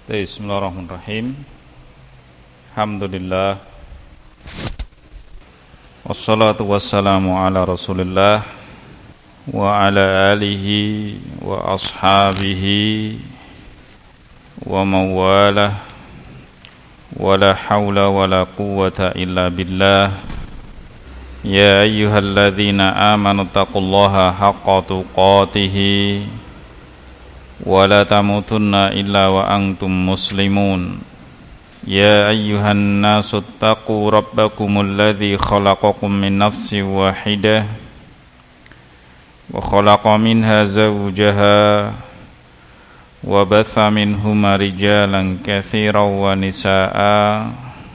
Bismillahirrahmanirrahim. Alhamdulillah. Wassalatu wassalamu ala Rasulillah wa ala alihi wa ashabihi wa mawalah. Wa la hawla wa la quwwata illa billah. Ya ayyuhalladzina amanu taqullaha haqqa tuqatih wa la tamutunna illa wa antum muslimun. Ya ayyuhan nasu taqu rabbakumul ladzi khalaqakum min nafsin wahidah wa khalaqa minha zawjaha wa batha minhuma rijalan katsiran wa nisaa'a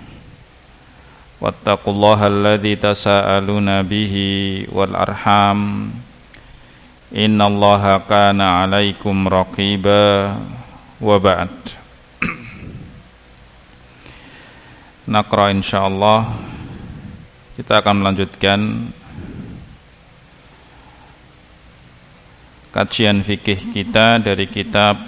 wattaqullaha alladzi tasaaluna bihi wal arham innallaha kana 'alaikum raqiba. Wa ba'd. Naqra insyaallah kita akan melanjutkan kajian fikih kita dari kitab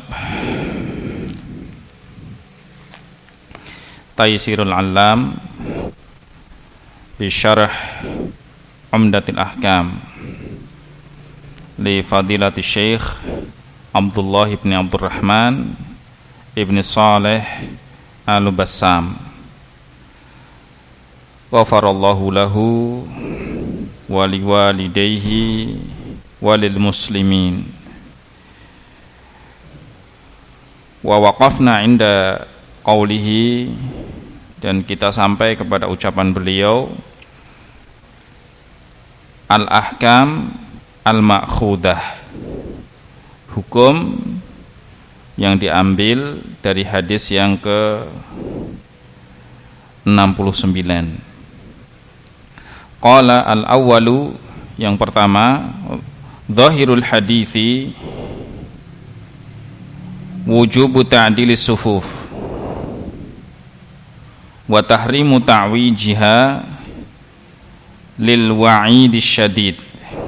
Taysirul Allam bi Syarh Umdatil Ahkam li Fadilati Syekh Abdullah ibn Abdurrahman ibn Saleh Al-Bassam ghafarallahu lahu wa liwalidayhi walil muslimin. Wa waqafna inda qawlihi, dan kita sampai kepada ucapan beliau, al-ahkam al-ma'khudah, hukum yang diambil dari hadis yang ke-69. Qala al-awwalu, yang pertama, zahirul hadithi wujubu ta'dilis sufuf wa tahrimu ta'wijiha lil wa'idis syadid.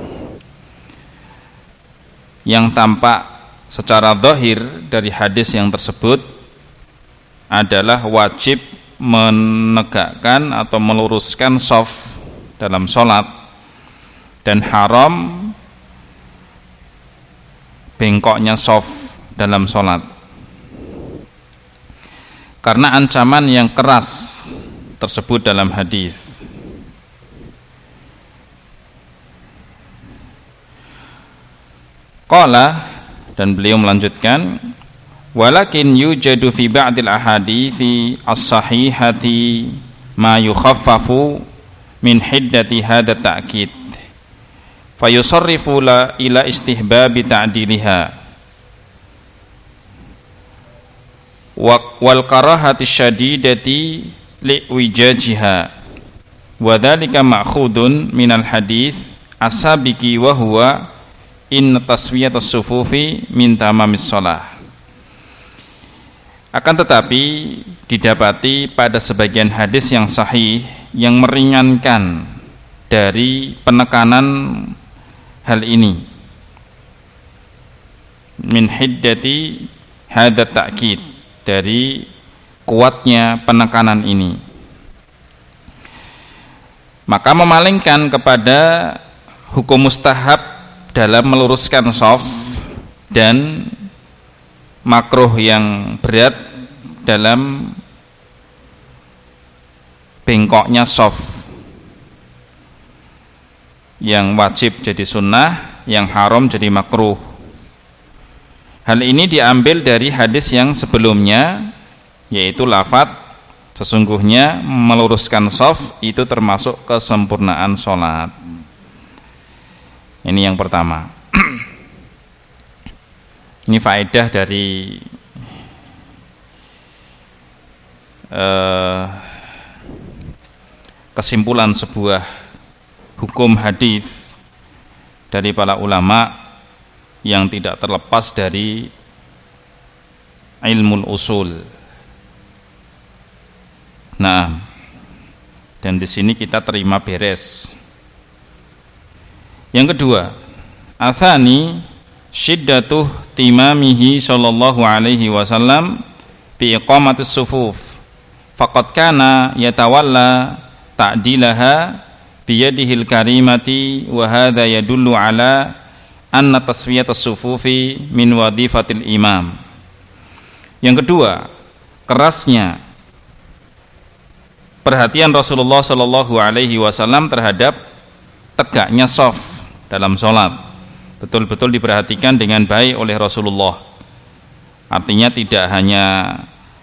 Yang tampak secara zahir dari hadis yang tersebut adalah wajib menegakkan atau meluruskan shaf dalam sholat, dan haram bengkoknya shaf dalam sholat karena ancaman yang keras tersebut dalam hadis. Qala, dan beliau melanjutkan, walakin yujadu fi ba'dil ahadithi as-sahihati ma yukhaffafu min hiddati hadha ta'kid fayusarrifu la ila istihbabi ta'diliha wal karahati syadidati li'wijajiha wa dhalika ma'khudun minal hadith as-sabiki wa huwa inna taswiyatas sufufi min tamamis shalah. Akan tetapi didapati pada sebagian hadis yang sahih yang meringankan dari penekanan hal ini, min hiddati hadza ta'kid, dari kuatnya penekanan ini, maka memalingkan kepada hukum mustahab dalam meluruskan shaf dan makruh yang berat dalam bengkoknya shaf, yang wajib jadi sunnah, yang haram jadi makruh. Hal ini diambil dari hadis yang sebelumnya, yaitu lafadz sesungguhnya meluruskan shaf itu termasuk kesempurnaan sholat. Ini yang pertama. Ini faedah dari kesimpulan sebuah hukum hadis dari para ulama yang tidak terlepas dari ilmu usul. Nah, dan di sini kita terima beres. Yang kedua, atsani syiddatuh timamihi sallallahu alaihi wasallam bi iqamatis sufuf faqad kana yatawalla ta'dilaha biyadihil karimati wa hadha yadullu ala anna taswiyatas sufufi min wadhifatil imam. Yang kedua, kerasnya perhatian Rasulullah sallallahu alaihi wasallam terhadap tegaknya shaf dalam sholat, betul-betul diperhatikan dengan baik oleh Rasulullah. Artinya tidak hanya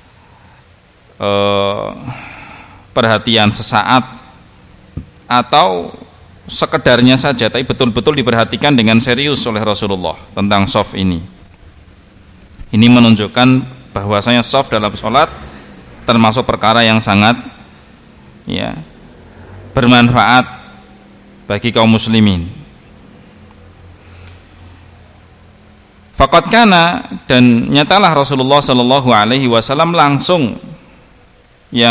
perhatian sesaat atau sekedarnya saja, tapi betul-betul diperhatikan dengan serius oleh Rasulullah tentang shaf ini. Ini menunjukkan bahwasanya shaf dalam sholat termasuk perkara yang sangat bermanfaat bagi kaum muslimin. Faqad kana, dan nyatalah Rasulullah sallallahu alaihi wasallam langsung yang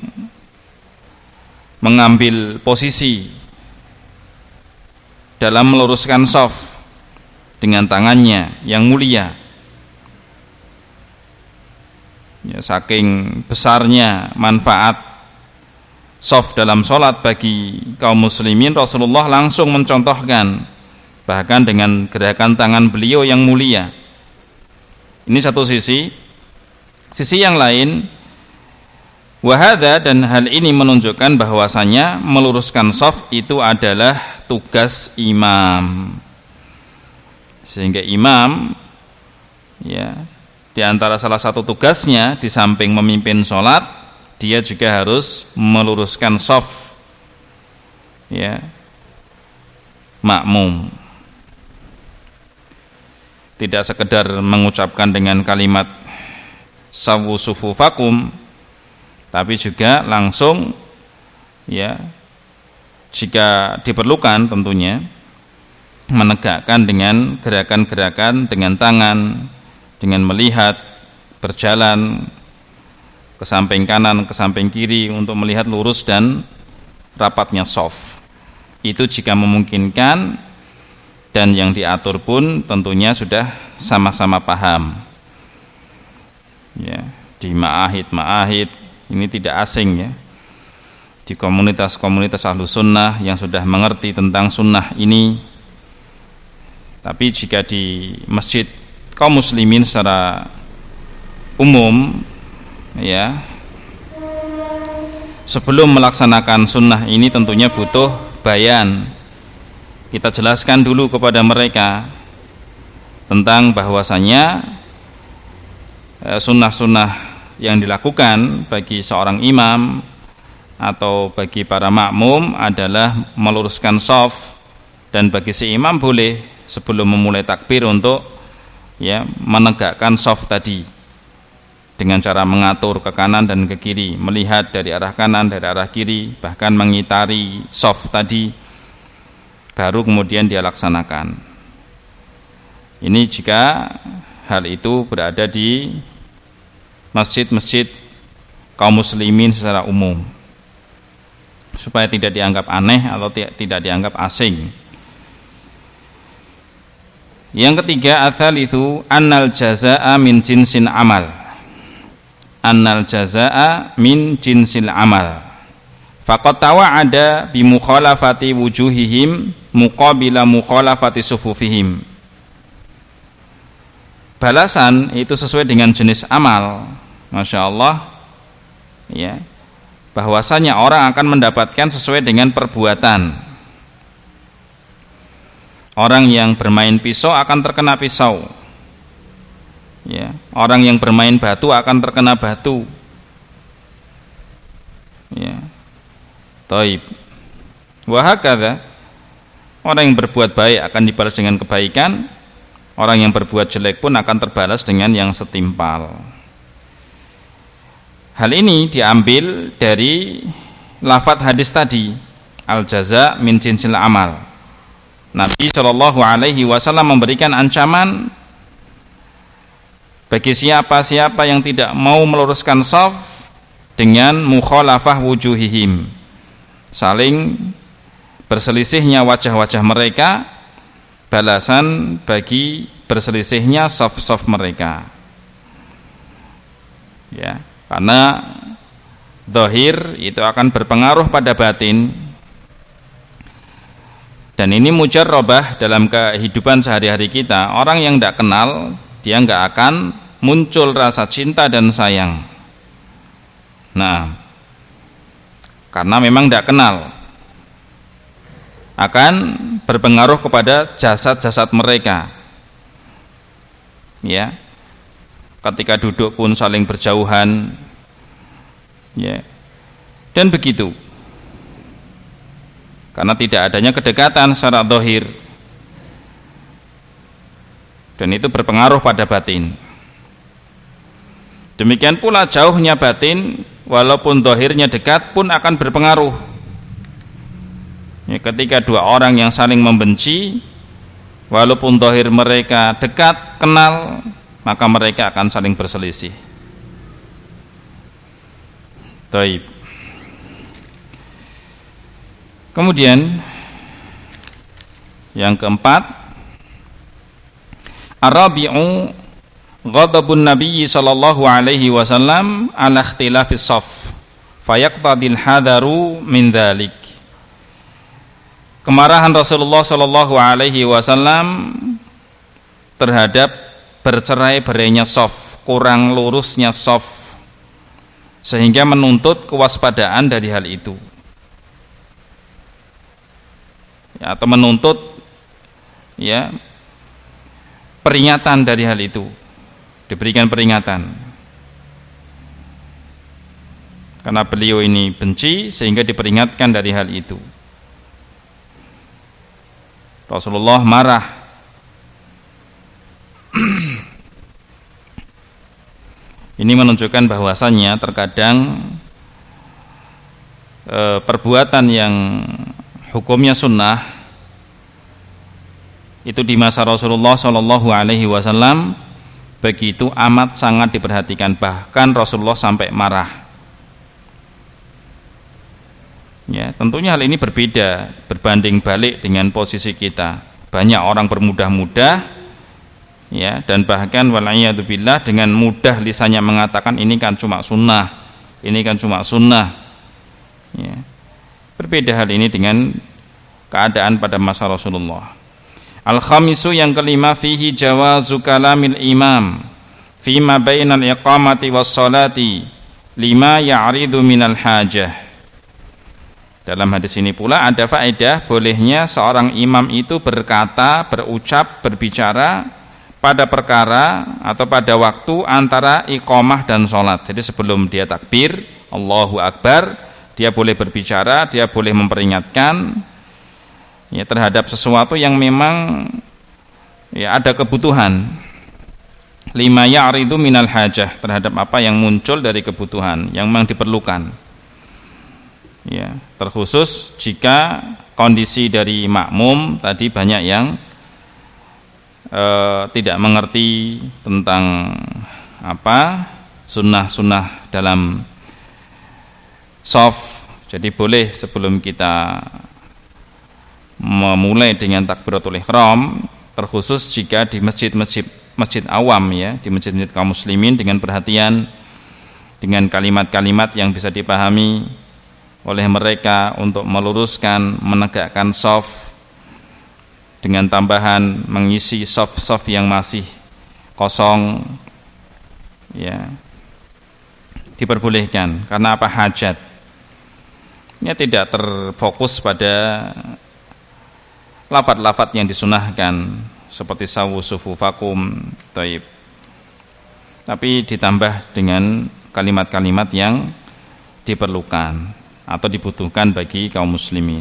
mengambil posisi dalam meluruskan shaf dengan tangannya yang mulia. Saking besarnya manfaat shaf dalam sholat bagi kaum muslimin, Rasulullah langsung mencontohkan, bahkan dengan gerakan tangan beliau yang mulia. Ini satu sisi. Sisi yang lain, wahada, dan hal ini menunjukkan bahwasanya meluruskan shaf itu adalah tugas imam. Sehingga imam di antara salah satu tugasnya di samping memimpin sholat, dia juga harus meluruskan shaf makmum. Tidak sekedar mengucapkan dengan kalimat sawu sufufakum, tapi juga langsung jika diperlukan tentunya menegakkan dengan gerakan-gerakan dengan tangan, dengan melihat, berjalan ke samping kanan, ke samping kiri untuk melihat lurus dan rapatnya shaf. Itu jika memungkinkan, dan yang diatur pun tentunya sudah sama-sama paham. Di ma'ahid ini tidak asing di komunitas-komunitas Ahlus Sunnah yang sudah mengerti tentang sunnah ini. Tapi jika di masjid kaum muslimin secara umum, sebelum melaksanakan sunnah ini tentunya butuh bayan. Kita jelaskan dulu kepada mereka tentang bahwasanya sunnah-sunnah yang dilakukan bagi seorang imam atau bagi para makmum adalah meluruskan shaf, dan bagi si imam boleh sebelum memulai takbir untuk menegakkan shaf tadi dengan cara mengatur ke kanan dan ke kiri, melihat dari arah kanan, dari arah kiri, bahkan mengitari shaf tadi, baru kemudian dia laksanakan. Ini jika hal itu berada di masjid-masjid kaum muslimin secara umum, supaya tidak dianggap aneh atau tidak dianggap asing. Yang ketiga, ats-tsalitsu annal jazaa'a min jinsil amal. Annal jazaa'a min jinsil amal. Faqad tawa'ada bi mukhalafati wujuhihim muqabila mukhalafati sufufihim. Balasan itu sesuai dengan jenis amal. Masya Allah, bahwasanya orang akan mendapatkan sesuai dengan perbuatan. Orang yang bermain pisau akan terkena pisau, orang yang bermain batu akan terkena batu. Taib. Wa hakadha, orang yang berbuat baik akan dibalas dengan kebaikan, orang yang berbuat jelek pun akan terbalas dengan yang setimpal. Hal ini diambil dari lafadz hadis tadi, al jaza min jinsil amal. Nabi Shallallahu alaihi wasallam memberikan ancaman bagi siapa-siapa yang tidak mau meluruskan shaf dengan mukhalafah wujuhihim, saling berselisihnya wajah-wajah mereka, balasan bagi berselisihnya shaf-shaf mereka. Ya, karena zahir itu akan berpengaruh pada batin. Dan ini mujarrabah dalam kehidupan sehari-hari kita. Orang yang tidak kenal, dia nggak akan muncul rasa cinta dan sayang. Nah, karena memang tidak kenal, akan berpengaruh kepada jasad-jasad mereka. Ya, ketika duduk pun saling berjauhan. Ya, dan begitu. Karena tidak adanya kedekatan secara zahir, dan itu berpengaruh pada batin. Demikian pula jauhnya batin, walaupun zahirnya dekat pun akan berpengaruh. Ya, ketika dua orang yang saling membenci, walaupun zahir mereka dekat, kenal, maka mereka akan saling berselisih. Taib. Kemudian yang keempat, Ar-Rabi'u ghadabun Nabi sallallahu alaihi wasallam ala ikhtilafis shaf fayaqtadil hadaru min dzalik. Kemarahan Rasulullah sallallahu alaihi wasallam terhadap bercerai-berainya shaf, kurang lurusnya shaf, sehingga menuntut kewaspadaan dari hal itu. Ya, atau menuntut ya peringatan dari hal itu, diberikan peringatan karena beliau ini benci sehingga diperingatkan dari hal itu. Rasulullah marah. Ini menunjukkan bahwasannya terkadang perbuatan yang hukumnya sunnah itu di masa Rasulullah Shallallahu Alaihi Wasallam begitu amat sangat diperhatikan, bahkan Rasulullah sampai marah. Ya, tentunya hal ini berbeda, berbanding balik dengan posisi kita. Banyak orang bermudah-mudah, ya, dan bahkan wal'iyadzubillah dengan mudah lisannya mengatakan ini kan cuma sunnah, ini kan cuma sunnah. Ya. Berbeda hal ini dengan keadaan pada masa Rasulullah. Al-khamisu, yang kelima, fihi jawazu kalamil imam fima bainal iqamati was salati lima ya'ridu minal hajah. Dalam hadis ini pula ada faedah bolehnya seorang imam itu berkata, berucap, berbicara pada perkara atau pada waktu antara iqamah dan salat. Jadi sebelum dia takbir Allahu Akbar, dia boleh berbicara, dia boleh memperingatkan ya terhadap sesuatu yang memang ya ada kebutuhan. Lima ya'ridu minal hajah, terhadap apa yang muncul dari kebutuhan yang memang diperlukan. Ya, terkhusus jika kondisi dari makmum tadi banyak yang tidak mengerti tentang apa sunnah-sunnah dalam shaf. Jadi boleh sebelum kita memulai dengan takbiratul ihram, terkhusus jika di masjid awam ya, di masjid-masjid kaum muslimin, dengan perhatian dengan kalimat-kalimat yang bisa dipahami oleh mereka untuk meluruskan, menegakkan shaf, dengan tambahan mengisi shaf-shaf yang masih kosong ya, diperbolehkan. Karena apa? Hajat. Ya, tidak terfokus pada lafaz-lafaz yang disunahkan seperti sawu sufufakum taib, tapi ditambah dengan kalimat-kalimat yang diperlukan atau dibutuhkan bagi kaum muslimin.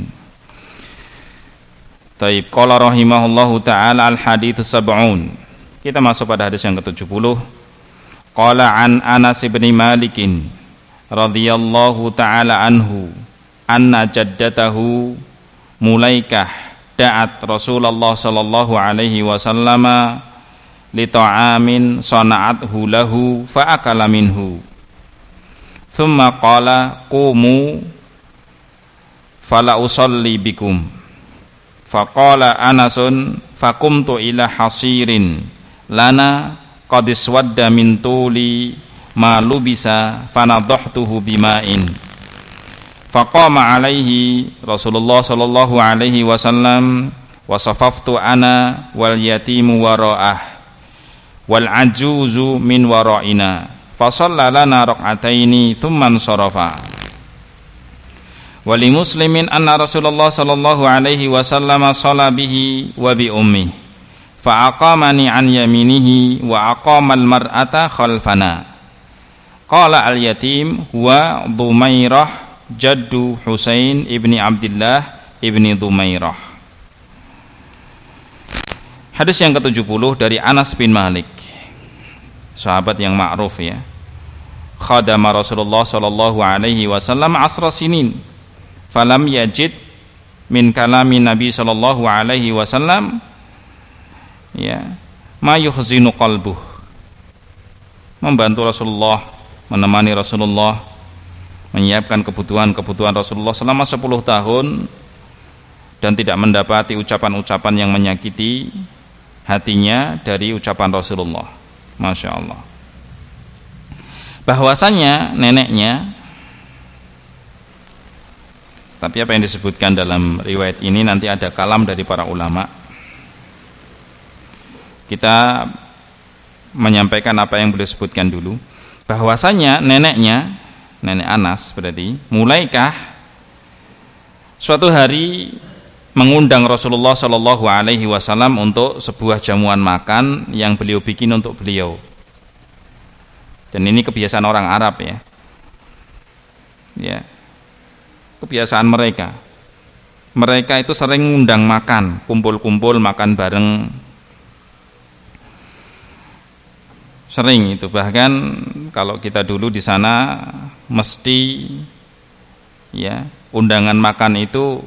Taib. Qala rahimahullahu ta'ala al-hadits sab'un. Kita masuk pada hadis yang ke-70. Qala an Anas bin Malikin radhiyallahu ta'ala anhu anna jaddatahu Mulaikah da'at Rasulullah sallallahu alaihi wasallam li ta'amin sana'athu lahu fa akala minhu thumma qala qumu fala usalli bikum faqala Anasun faqumtu ila hasirin lana qad iswadda min tuli ma lubisa fanadhahtuhu bima'in faqama alaihi Rasulullah sallallahu alaihi wasallam wa safaftu ana wal yatimu wara'ah wal ajuzu min wara'ina fa shalla lana rak'ataini thumma sarafa. Wali muslimin anna Rasulullah sallallahu alaihi wasallam shalla bihi wa bi ummi fa aqamani an yaminihi wa aqama al mar'ata khalfana. Qala al yatim huwa Dhumairah jaddu Husain ibni Abdullah ibni Dhumairah. Hadis yang ke-70 dari Anas bin Malik, sahabat yang ma'ruf ya. Khadama Rasulullah sallallahu alaihi wasallam asra sinin falam yajid min kalami Nabi sallallahu alaihi wasallam ya ma yuhzinu qalbuh. Membantu Rasulullah, menemani Rasulullah, menyiapkan kebutuhan Rasulullah selama 10 tahun dan tidak mendapati ucapan-ucapan yang menyakiti hatinya dari ucapan Rasulullah. Masya Allah. Bahwasanya neneknya, tapi apa yang disebutkan dalam riwayat ini nanti ada kalam dari para ulama. Kita menyampaikan apa yang beliau sebutkan dulu. Bahwasanya neneknya, nenek Anas berarti, mulaikah suatu hari mengundang Rasulullah Shallallahu Alaihi Wasallam untuk sebuah jamuan makan yang beliau bikin untuk beliau. Dan ini kebiasaan orang Arab ya, ya kebiasaan mereka. Mereka itu sering ngundang makan, kumpul-kumpul makan bareng. Sering itu, bahkan kalau kita dulu di sana mesti ya undangan makan itu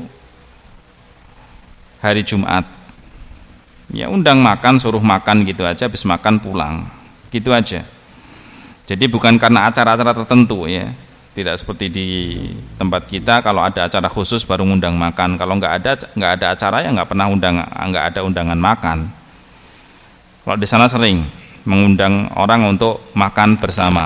hari Jumat. Ya undang makan, suruh makan gitu aja, habis makan pulang. Gitu aja. Jadi bukan karena acara-acara tertentu ya. Tidak seperti di tempat kita kalau ada acara khusus baru ngundang makan. Kalau nggak ada acara ya nggak ada undangan makan. Kalau di sana sering mengundang orang untuk makan bersama.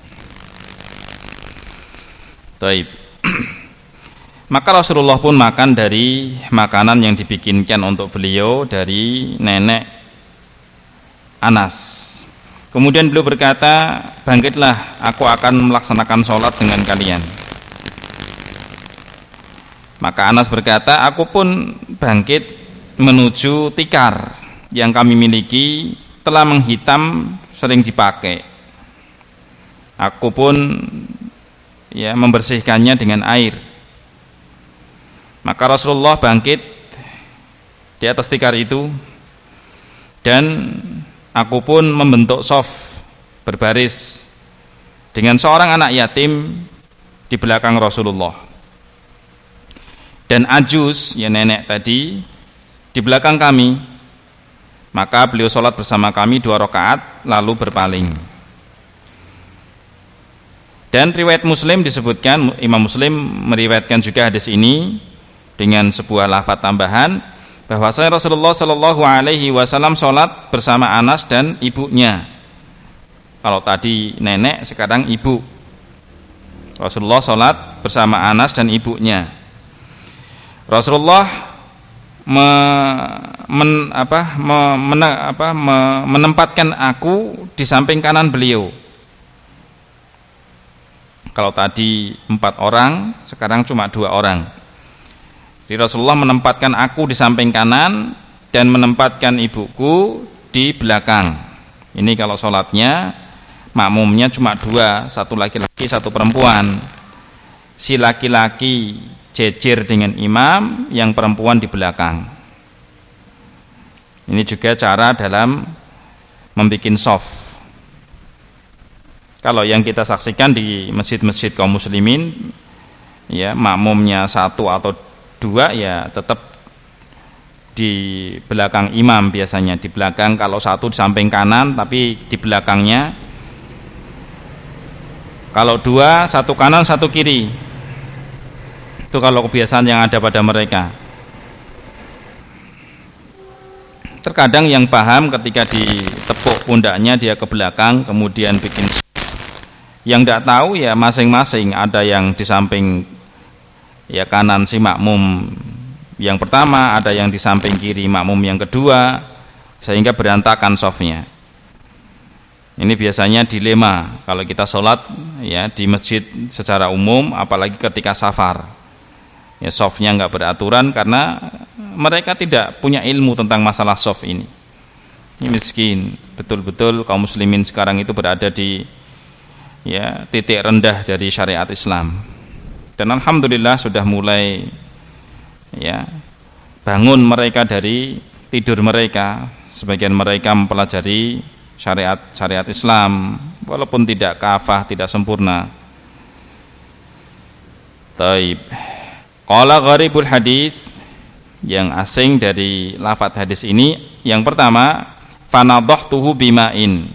Taib. Maka Rasulullah pun makan dari makanan yang dibikinkan untuk beliau dari nenek Anas. Kemudian beliau berkata, bangkitlah, aku akan melaksanakan sholat dengan kalian. Maka Anas berkata, aku pun bangkit menuju tikar yang kami miliki, telah menghitam, sering dipakai. Aku pun ya membersihkannya dengan air. Maka Rasulullah bangkit di atas tikar itu, dan aku pun membentuk shaf berbaris dengan seorang anak yatim di belakang Rasulullah, dan ajuz ya nenek tadi di belakang kami. Maka beliau sholat bersama kami 2 rakaat lalu berpaling. Dan riwayat Muslim disebutkan, Imam Muslim meriwayatkan juga hadis ini dengan sebuah lafaz tambahan bahwasanya Rasulullah Shallallahu Alaihi Wasallam sholat bersama Anas dan ibunya. Kalau tadi nenek, sekarang ibu. Rasulullah sholat bersama Anas dan ibunya. Rasulullah menempatkan aku di samping kanan beliau. Kalau tadi 4 orang, sekarang cuma 2 orang. Jadi Rasulullah menempatkan aku di samping kanan dan menempatkan ibuku di belakang. Ini kalau sholatnya makmumnya cuma 2, 1 laki-laki 1 perempuan. Si laki-laki jejer dengan imam, yang perempuan di belakang. Ini juga cara dalam membuat shaf. Kalau yang kita saksikan di masjid-masjid kaum muslimin, ya makmumnya 1 atau 2 ya tetap di belakang imam biasanya, di belakang. Kalau 1 di samping kanan tapi di belakangnya. Kalau 2, 1 kanan 1 kiri. Itu kalau kebiasaan yang ada pada mereka. Terkadang yang paham ketika ditepuk pundaknya dia ke belakang, kemudian bikin Yang tidak tahu ya masing-masing, ada yang di samping ya kanan si makmum yang pertama, ada yang di samping kiri makmum yang kedua, sehingga berantakan shofnya. Ini biasanya dilema kalau kita sholat ya di masjid secara umum, apalagi ketika safar. Ya shofnya nggak beraturan karena mereka tidak punya ilmu tentang masalah shaf ini. Ini miskin, betul-betul kaum muslimin sekarang itu berada di ya titik rendah dari syariat Islam. Dan alhamdulillah sudah mulai ya bangun mereka dari tidur mereka. Sebagian mereka mempelajari syariat Islam walaupun tidak kafah, tidak sempurna. Taib. Qala gharibul hadis, yang asing dari lafaz hadis ini, yang pertama fanadhtuhu bima'in.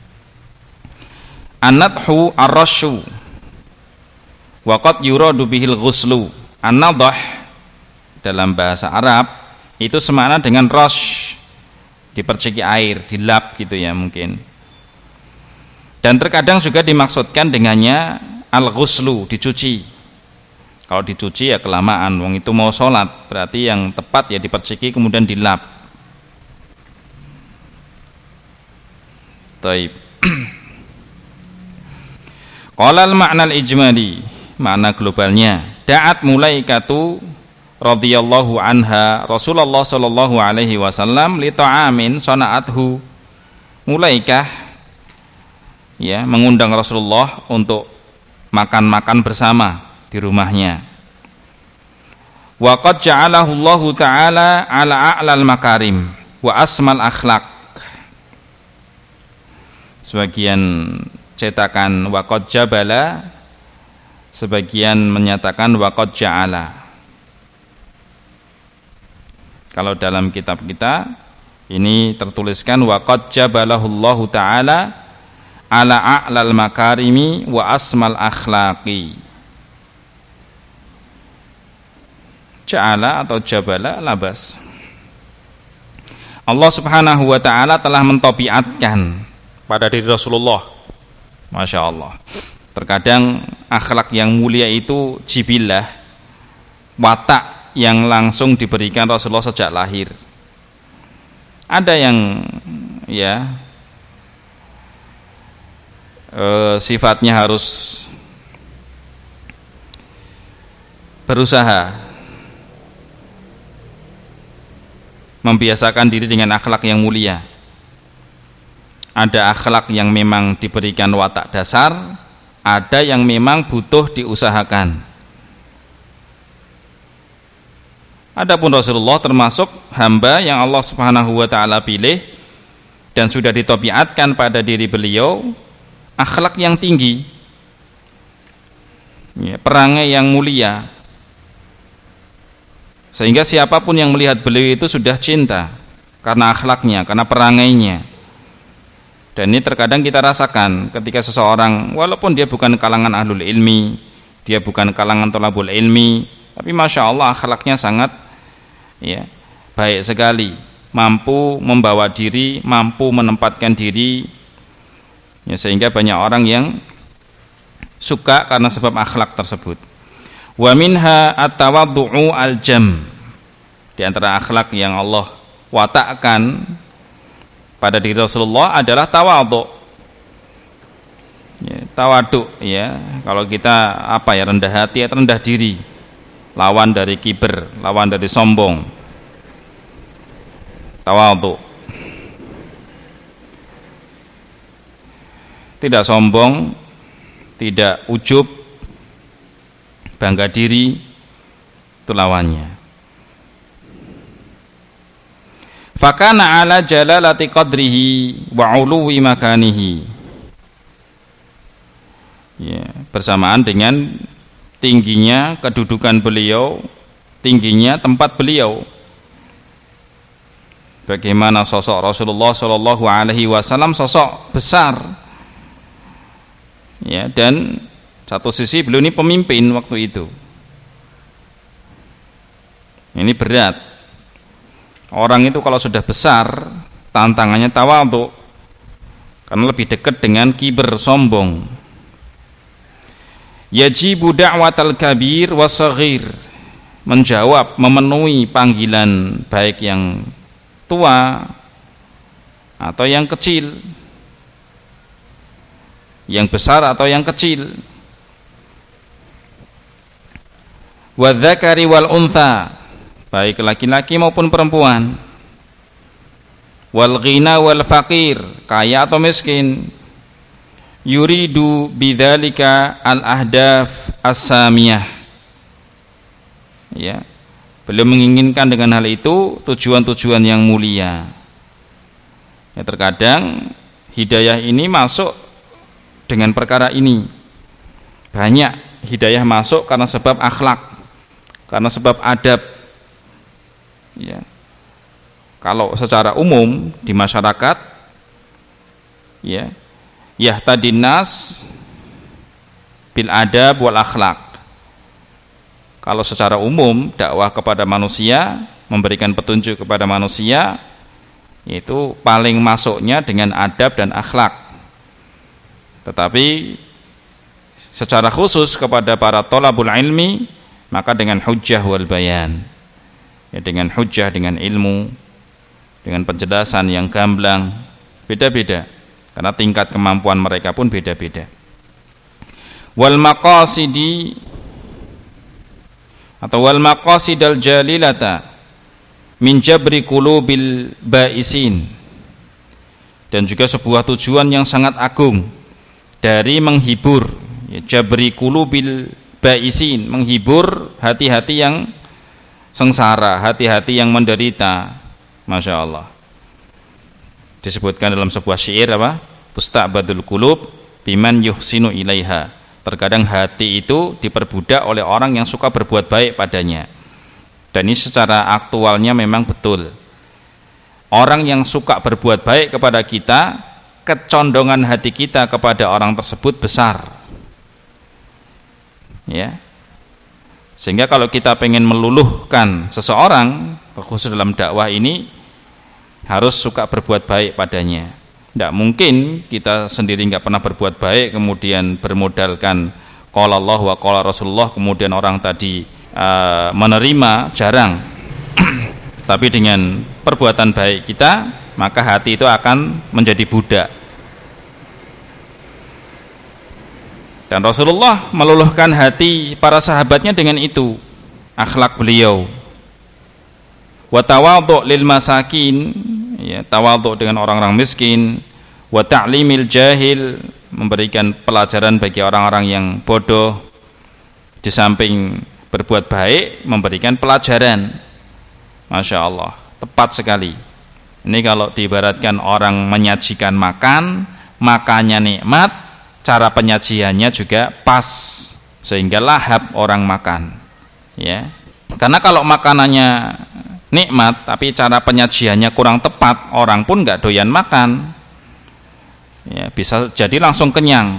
An-nadhu ar-rasyu wa qad yuradu bihil ghuslu. An-nadh dalam bahasa Arab itu semakna dengan rash, diperciki air, dilap gitu ya mungkin. Dan terkadang juga dimaksudkan dengannya al-ghuslu, dicuci. Kalau dicuci ya kelamaan, wong itu mau sholat, berarti yang tepat ya diperciki kemudian dilap. Taib. Qala al-ma'na al-ijmali, makna globalnya, da'at mulaikatu radhiyallahu anha Rasulullah sallallahu alaihi wasallam li ta'amin sana'athu. Mulaikah ya mengundang Rasulullah untuk makan-makan bersama di rumahnya. Wa qad ja'alahu Allahu ta'ala ala a'lal makarim wa asmal akhlaq. Sebagian cetakan wa qad jabala, sebagian menyatakan wa qad ja'ala. Kalau dalam kitab kita ini tertuliskan wa qad jabalahu Allahu ta'ala ala a'lal makarimi wa asmal akhlaqi. Ja'ala atau jabala labas. Allah subhanahu wa ta'ala telah mentobiatkan pada diri Rasulullah. Masya Allah. Terkadang akhlak yang mulia itu jibillah, watak yang langsung diberikan Rasulullah sejak lahir. Ada yang ya sifatnya harus berusaha membiasakan diri dengan akhlak yang mulia. Ada akhlak yang memang diberikan watak dasar, ada yang memang butuh diusahakan. Adapun Rasulullah termasuk hamba yang Allah Subhanahu wa ta'ala pilih dan sudah ditobiatkan pada diri beliau akhlak yang tinggi ya, perangai yang mulia, sehingga siapapun yang melihat beliau itu sudah cinta karena akhlaknya, karena perangainya. Dan ini terkadang kita rasakan ketika seseorang walaupun dia bukan kalangan ahlul ilmi, dia bukan kalangan thalabul ilmi, tapi masya Allah akhlaknya sangat ya baik sekali, mampu membawa diri, mampu menempatkan diri ya, sehingga banyak orang yang suka karena sebab akhlak tersebut. Wa minha at-tawaddu'u al-jam. Di antara akhlak yang Allah watakkan pada diri Rasulullah adalah tawadhu. Ya, tawadhu ya. Kalau kita apa ya, rendah hati, rendah diri. Lawan dari kiber, lawan dari sombong. Tawadhu. Tidak sombong, tidak ujub, bangga diri, itu lawannya. Fakana ala jalalati qadrihi wa uluwi makanihi. Ya, bersamaan dengan tingginya kedudukan beliau, tingginya tempat beliau. Bagaimana sosok Rasulullah Shallallahu Alaihi Wasallam, sosok besar. Ya, dan satu sisi beliau ini pemimpin waktu itu. Ini berat. Orang itu kalau sudah besar, tantangannya tawadhu, karena lebih dekat dengan kiber, sombong. yajibu da'watal kabir wasaghir, menjawab, memenuhi panggilan baik yang tua atau yang kecil, yang besar atau yang kecil. Wadzakari wal untha, baik laki-laki maupun perempuan. Wal ghina wal faqir, kaya atau miskin. Yuridu bidzalika al ahdaf as-samiyah, ya, beliau menginginkan dengan hal itu tujuan-tujuan yang mulia. Ya, terkadang hidayah ini masuk dengan perkara ini. Banyak hidayah masuk karena sebab akhlak, karena sebab adab. Ya. Kalau secara umum di masyarakat, ya, yahtadin nas bil adab wal akhlak. Kalau secara umum dakwah kepada manusia, memberikan petunjuk kepada manusia, itu paling masuknya dengan adab dan akhlak. Tetapi secara khusus kepada para thalabul ilmi, maka dengan hujjah wal bayan, ya, dengan hujjah, dengan ilmu, dengan penjelasan yang gamblang, beda-beda, karena tingkat kemampuan mereka pun beda-beda. Wal maqasidi atau wal maqasidal jalilata min jabri qulubil baisin, dan juga sebuah tujuan yang sangat agung dari menghibur, ya, jabri qulubil baisin, menghibur hati-hati yang sengsara, hati-hati yang menderita. Masya Allah, disebutkan dalam sebuah syair apa? Tusta'badul qulub biman yuhsinu ilaiha. Terkadang hati itu diperbudak oleh orang yang suka berbuat baik padanya. Dan ini secara aktualnya memang betul. Orang yang suka berbuat baik kepada kita, kecondongan hati kita kepada orang tersebut besar. Ya. Sehingga kalau kita pengen meluluhkan seseorang, khusus dalam dakwah ini, harus suka berbuat baik padanya. Tidak mungkin kita sendiri nggak pernah berbuat baik, kemudian bermodalkan qala Allah wa qala Rasulullah, kemudian orang tadi menerima, jarang. Tapi dengan perbuatan baik kita, maka hati itu akan menjadi budak. Dan Rasulullah meluluhkan hati para sahabatnya dengan itu, akhlak beliau. Wa tawadhu' lil masakin, ya, tawadhu' dengan orang-orang miskin. Wa ta'limil jahil, memberikan pelajaran bagi orang-orang yang bodoh. Di samping berbuat baik, memberikan pelajaran. Masya Allah, tepat sekali. Ini kalau diibaratkan orang menyajikan makan, makannya nikmat, cara penyajiannya juga pas, sehingga lahap orang makan. Ya, karena kalau makanannya nikmat tapi cara penyajiannya kurang tepat, orang pun nggak doyan makan, ya, bisa jadi langsung kenyang.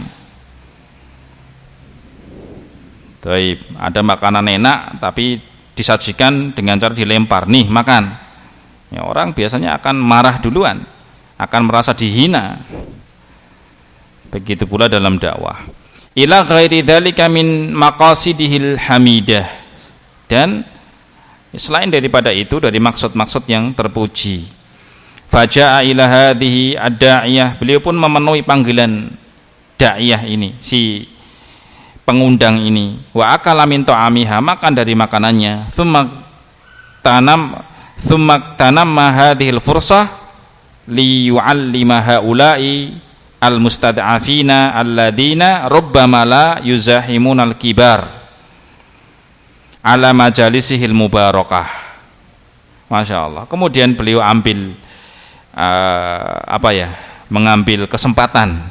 Baik, ada makanan enak tapi disajikan dengan cara dilempar, nih makan, ya, orang biasanya akan marah duluan, akan merasa dihina. Begitu pula dalam dakwah. Ila ghairi dzalika min maqasidihil hamidah, dan selain daripada itu dari maksud-maksud yang terpuji. Faja'a ila hadhihi ad-da'iyah, beliau pun memenuhi panggilan da'iyah ini, si pengundang ini. Wa akala min ta'amiha, makan dari makanannya. Tsumma tanamma hadhil fursah li yu'allima haula'i al-mustad'afina alladhina rubbama la yuzahimunal kibar ala majalisihil mubarakah. Masya Allah. Kemudian beliau ambil mengambil kesempatan,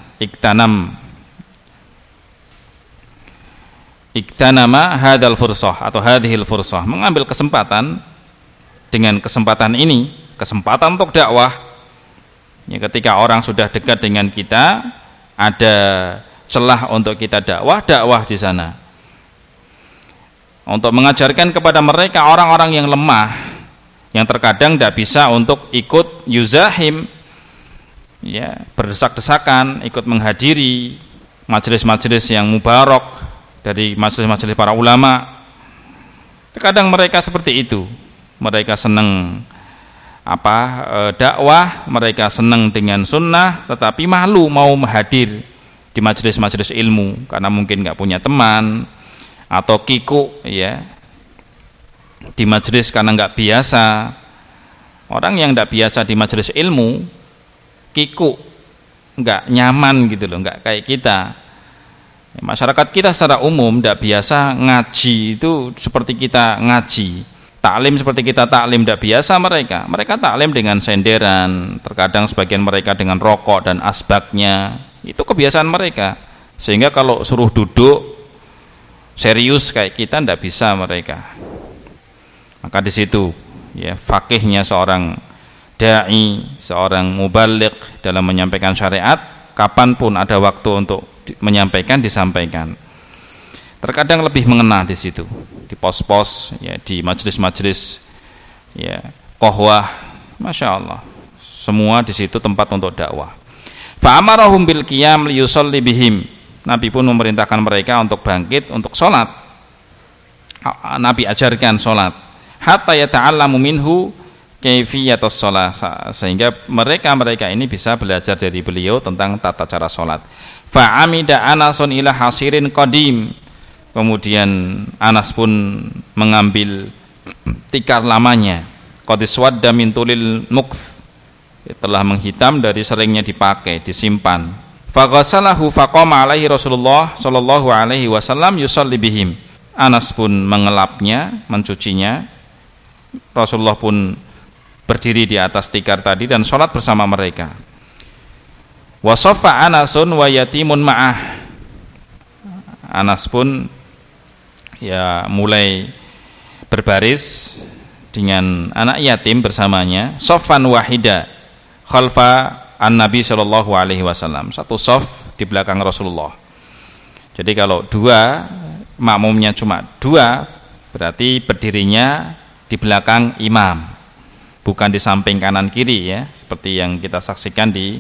iktanama hadal fursah atau hadhil fursah, mengambil kesempatan. Dengan kesempatan ini, kesempatan untuk dakwah, ya, ketika orang sudah dekat dengan kita, ada celah untuk kita dakwah di sana, untuk mengajarkan kepada mereka orang-orang yang lemah, yang terkadang tidak bisa untuk ikut yuzahim, ya, berdesak-desakan ikut menghadiri majelis-majelis yang mubarak, dari majelis-majelis para ulama. Terkadang mereka seperti itu, mereka senang dakwah, mereka senang dengan sunnah, tetapi malu mau hadir di majelis-majelis ilmu karena mungkin nggak punya teman, atau kiku ya di majelis karena nggak biasa. Orang yang nggak biasa di majelis ilmu, kiku, nggak nyaman gitu loh, nggak kayak kita. Masyarakat kita secara umum nggak biasa ngaji itu seperti kita ngaji, taklim seperti kita taklim, nggak biasa mereka taklim dengan senderan, terkadang sebagian mereka dengan rokok dan asbaknya, itu kebiasaan mereka, sehingga kalau suruh duduk serius kayak kita nggak bisa mereka. Maka di situ ya fakihnya seorang dai, seorang mubaligh dalam menyampaikan syariat, kapanpun ada waktu untuk menyampaikan, disampaikan. Terkadang lebih mengena di situ, di pos-pos ya, di majelis-majelis ya qahwah, masya Allah, semua di situ tempat untuk dakwah. Fa amarahum bil qiyam liyusalli bihim. Nabi pun memerintahkan mereka untuk bangkit untuk sholat. Nabi ajarkan sholat hatta yata'allamu minhu kaifiyatus sholat, sehingga mereka ini bisa belajar dari beliau tentang tata cara sholat. Fa'amida Anasun ila hasirin qadim. Kemudian Anas pun mengambil tikar lamanya, qad iswadda min tulil mukth, telah menghitam dari seringnya dipakai, disimpan. Faghasalahu faqama alaihi Rasulullah sallallahu alaihi wasallam yusalli bihim. Anas pun mengelapnya, mencucinya. Rasulullah pun berdiri di atas tikar tadi dan sholat bersama mereka. Wasaffa Anasun wa yatimun ma'ah. Anas pun ya mulai berbaris dengan anak yatim bersamanya, saffan wahida khalfa an-nabi sallallahu alaihi wasallam, satu saf di belakang Rasulullah. Jadi kalau dua, makmumnya cuma dua, berarti berdirinya di belakang imam, bukan di samping kanan kiri ya, seperti yang kita saksikan di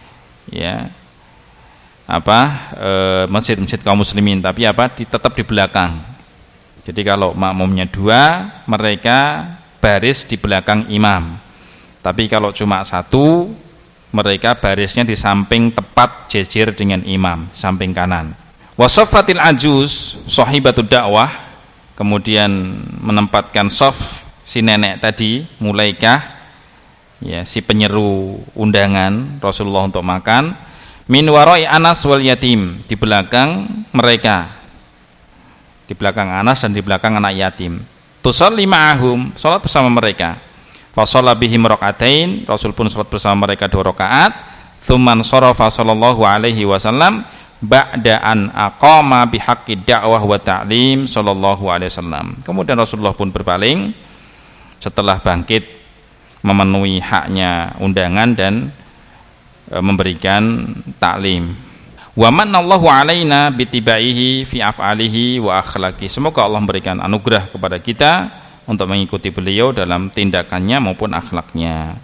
masjid-masjid kaum muslimin, tapi tetap di belakang. Jadi kalau makmumnya dua, mereka baris di belakang imam. Tapi kalau cuma satu, mereka barisnya di samping tepat jejer dengan imam, samping kanan. Wasaffatil ajuz sahibatud dakwah, kemudian menempatkan saf si nenek tadi, mulaikah ya si penyeru undangan Rasulullah untuk makan, min warai Anas wal yatim, di belakang mereka, di belakang Anas dan di belakang anak yatim. Tusalli ma'ahum, salat bersama mereka. Fa shalla bihim rakaatain, Rasul pun salat bersama mereka 2 rakaat. Tsumman sharafa sallallahu alaihi wasallam ba'da an aqama bihaqqi da'wah wa ta'lim sallallahu alaihi wasallam. Kemudian Rasulullah pun berpaling setelah bangkit memenuhi haknya undangan dan memberikan taklim. Wa manallahu alaina bitibaihi fi af'alihi wa akhlaqi. Semoga Allah memberikan anugerah kepada kita untuk mengikuti beliau dalam tindakannya maupun akhlaknya.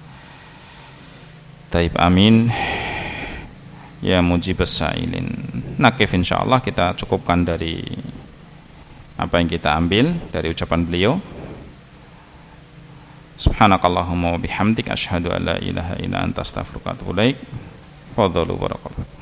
Taib, amin ya mujibas sa'ilin. Nakif, insyaallah kita cukupkan dari apa yang kita ambil dari ucapan beliau. Subhanakallahumma wa bihamdik asyhadu an la ilaha illa anta astaghfiruka wa atubu ilaik. Fadhalu barakallahu.